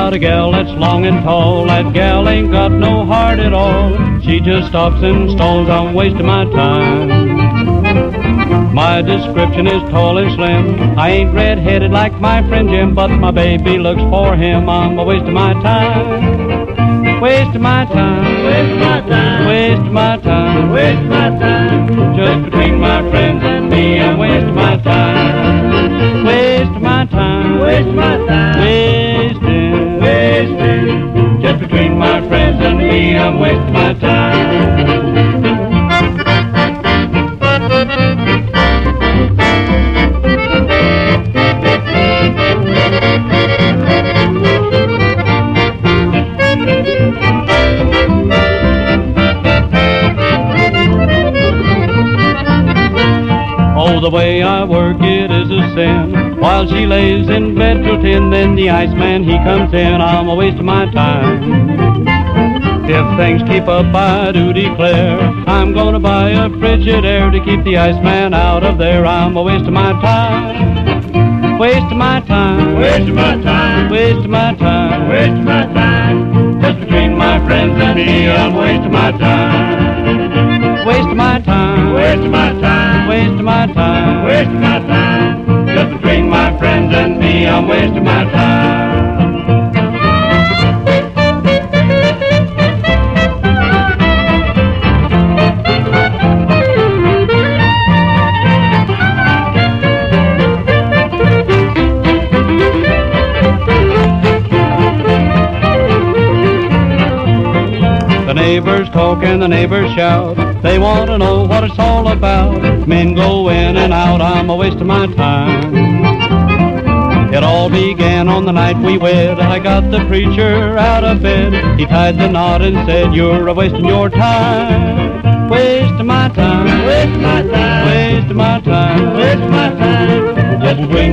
about a gal that's long and tall. That gal ain't got no heart at all. She just stops and stalls. I'm wasting my time. My description is tall and slim. I ain't red-headed like my friend Jim, but my baby looks for him. I'm a wasting my time. Wasting my time. Wasting my time. Wasting my time. Wasting my time. Just between my friends and me, I'm wasting my time. Wasting my time. Wasting my time. Wasting. Wasting. Just between my friends and me, I'm wasting my time. Oh, the way I work it is a sin. While she lays in bed till 10, then the Iceman he comes in. I'm a waste of my time. If things keep up, I do declare I'm gonna buy a Frigidaire to keep the Iceman out of there. I'm a waste of my time. Waste of my time. Waste of my time. Waste of my time. Waste of my time. Just between my friends and me, I'm wasting my time. Waste of my time. Waste of my time. Waste of my time. Waste of my time. Just between my friends and me, I'm wasting my time. The neighbors talk and the neighbors shout. They want to know what it's all about. Men go in and out, I'm a waste of my time. It all began on the night we wed. I got the preacher out of bed. He tied the knot and said, you're a wasting your time. Waste of my time. Waste of my time. Waste of my time. Waste of my time. Just between